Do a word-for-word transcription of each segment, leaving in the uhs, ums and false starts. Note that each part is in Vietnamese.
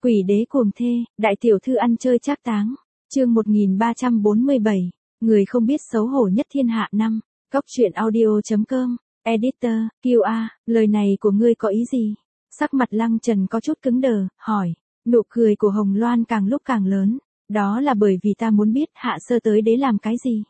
Quỷ đế cuồng thê, đại tiểu thư ăn chơi trác táng. Chương một nghìn ba trăm bốn mươi bảy, người không biết xấu hổ nhất thiên hạ năm. Cóc truyện audio chấm com, editor, quy a, lời này của ngươi có ý gì? Sắc mặt Lăng Trần có chút cứng đờ, hỏi. Nụ cười của Hồng Loan càng lúc càng lớn. Đó là bởi vì ta muốn biết Hạ Sơ tới đế làm cái gì.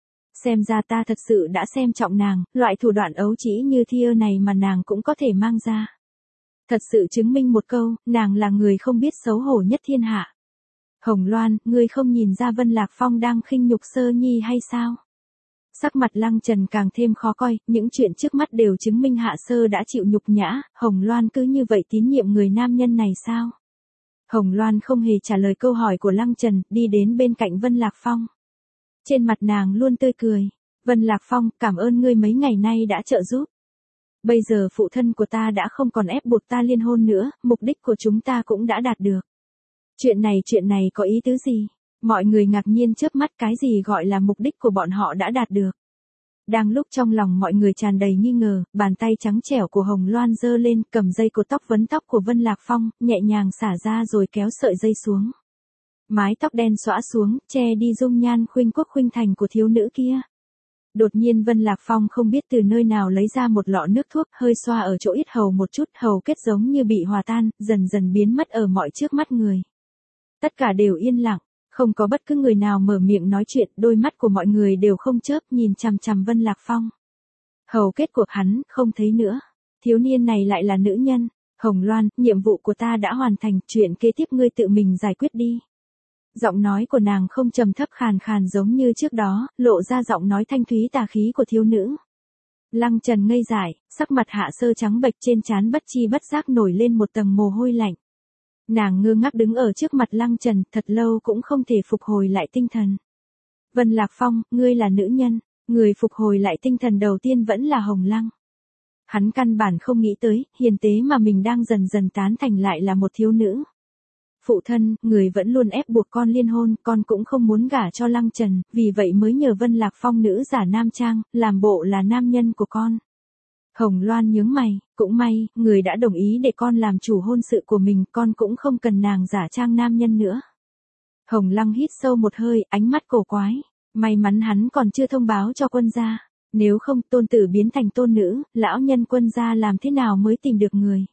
Xem ra ta thật sự đã xem trọng nàng, loại thủ đoạn ấu trĩ như thia này mà nàng cũng có thể mang ra. Thật sự chứng minh một câu, nàng là người không biết xấu hổ nhất thiên hạ. Hồng Loan, ngươi không nhìn ra Vân Lạc Phong đang khinh nhục Sơ Nhi hay sao? Sắc mặt Lăng Trần càng thêm khó coi, những chuyện trước mắt đều chứng minh Hạ Sơ đã chịu nhục nhã, Hồng Loan cứ như vậy tín nhiệm người nam nhân này sao? Hồng Loan không hề trả lời câu hỏi của Lăng Trần, đi đến bên cạnh Vân Lạc Phong. Trên mặt nàng luôn tươi cười. Vân Lạc Phong, cảm ơn ngươi mấy ngày nay đã trợ giúp. Bây giờ phụ thân của ta đã không còn ép buộc ta liên hôn nữa, mục đích của chúng ta cũng đã đạt được. Chuyện này chuyện này có ý tứ gì? Mọi người ngạc nhiên chớp mắt, cái gì gọi là mục đích của bọn họ đã đạt được. Đang lúc trong lòng mọi người tràn đầy nghi ngờ, bàn tay trắng trẻo của Hồng Loan giơ lên, cầm dây cột tóc vấn tóc của Vân Lạc Phong, nhẹ nhàng xả ra rồi kéo sợi dây xuống. Mái tóc đen xõa xuống, che đi dung nhan khuynh quốc khuynh thành của thiếu nữ kia. Đột nhiên Vân Lạc Phong không biết từ nơi nào lấy ra một lọ nước thuốc, hơi xoa ở chỗ yết hầu một chút, hầu kết giống như bị hòa tan, dần dần biến mất ở mọi trước mắt người. Tất cả đều yên lặng, không có bất cứ người nào mở miệng nói chuyện, đôi mắt của mọi người đều không chớp nhìn chằm chằm Vân Lạc Phong. Hầu kết của hắn, không thấy nữa. Thiếu niên này lại là nữ nhân. Hồng Loan, nhiệm vụ của ta đã hoàn thành, chuyện kế tiếp ngươi tự mình giải quyết đi. Giọng nói của nàng không trầm thấp khàn khàn giống như trước đó, lộ ra giọng nói thanh thúy tà khí của thiếu nữ. Lăng Trần ngây dại, sắc mặt Hạ Sơ trắng bệch, trên trán bất chi bất giác nổi lên một tầng mồ hôi lạnh. Nàng ngơ ngác đứng ở trước mặt Lăng Trần, thật lâu cũng không thể phục hồi lại tinh thần. Vân Lạc Phong, ngươi là nữ nhân, người phục hồi lại tinh thần đầu tiên vẫn là Hồng Lăng. Hắn căn bản không nghĩ tới, hiền tế mà mình đang dần dần tán thành lại là một thiếu nữ. Phụ thân, người vẫn luôn ép buộc con liên hôn, con cũng không muốn gả cho Lăng Trần, vì vậy mới nhờ Vân Lạc Phong nữ giả nam trang, làm bộ là nam nhân của con. Hồng Loan nhướng mày, cũng may, người đã đồng ý để con làm chủ hôn sự của mình, con cũng không cần nàng giả trang nam nhân nữa. Hồng Lăng hít sâu một hơi, ánh mắt cổ quái, may mắn hắn còn chưa thông báo cho quân gia, nếu không tôn tử biến thành tôn nữ, lão nhân quân gia làm thế nào mới tìm được người.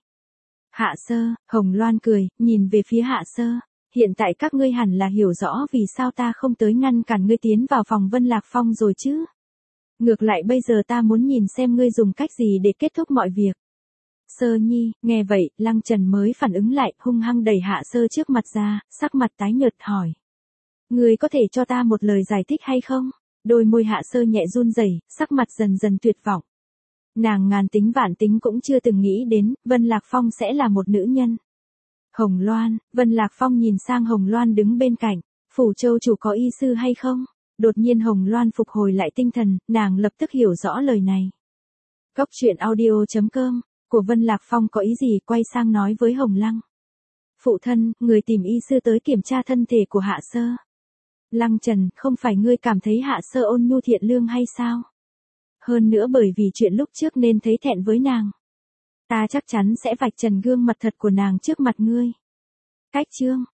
Hạ Sơ, Hồng Loan cười, nhìn về phía Hạ Sơ, hiện tại các ngươi hẳn là hiểu rõ vì sao ta không tới ngăn cản ngươi tiến vào phòng Vân Lạc Phong rồi chứ. Ngược lại bây giờ ta muốn nhìn xem ngươi dùng cách gì để kết thúc mọi việc. Sơ Nhi, nghe vậy, Lăng Trần mới phản ứng lại, hung hăng đẩy Hạ Sơ trước mặt ra, sắc mặt tái nhợt hỏi. Ngươi có thể cho ta một lời giải thích hay không? Đôi môi Hạ Sơ nhẹ run rẩy, sắc mặt dần dần tuyệt vọng. Nàng ngàn tính vạn tính cũng chưa từng nghĩ đến, Vân Lạc Phong sẽ là một nữ nhân. Hồng Loan, Vân Lạc Phong nhìn sang Hồng Loan đứng bên cạnh, Phủ Châu chủ có y sư hay không? Đột nhiên Hồng Loan phục hồi lại tinh thần, nàng lập tức hiểu rõ lời này. Cóc truyện audio chấm com, của Vân Lạc Phong có ý gì, quay sang nói với Hồng Lăng. Phụ thân, người tìm y sư tới kiểm tra thân thể của Hạ Sơ. Lăng Trần, không phải ngươi cảm thấy Hạ Sơ ôn nhu thiện lương hay sao? Hơn nữa bởi vì chuyện lúc trước nên thấy thẹn với nàng. Ta chắc chắn sẽ vạch trần gương mặt thật của nàng trước mặt ngươi. Cách chương.